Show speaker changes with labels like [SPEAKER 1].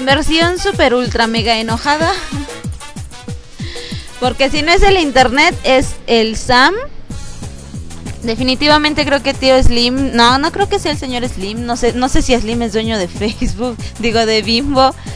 [SPEAKER 1] en versión super ultra mega enojada. Porque si no es el internet, es el Sam. Definitivamente creo que tío Slim. No creo que sea el señor Slim. No sé si Slim es dueño de Facebook. Digo, de Bimbo.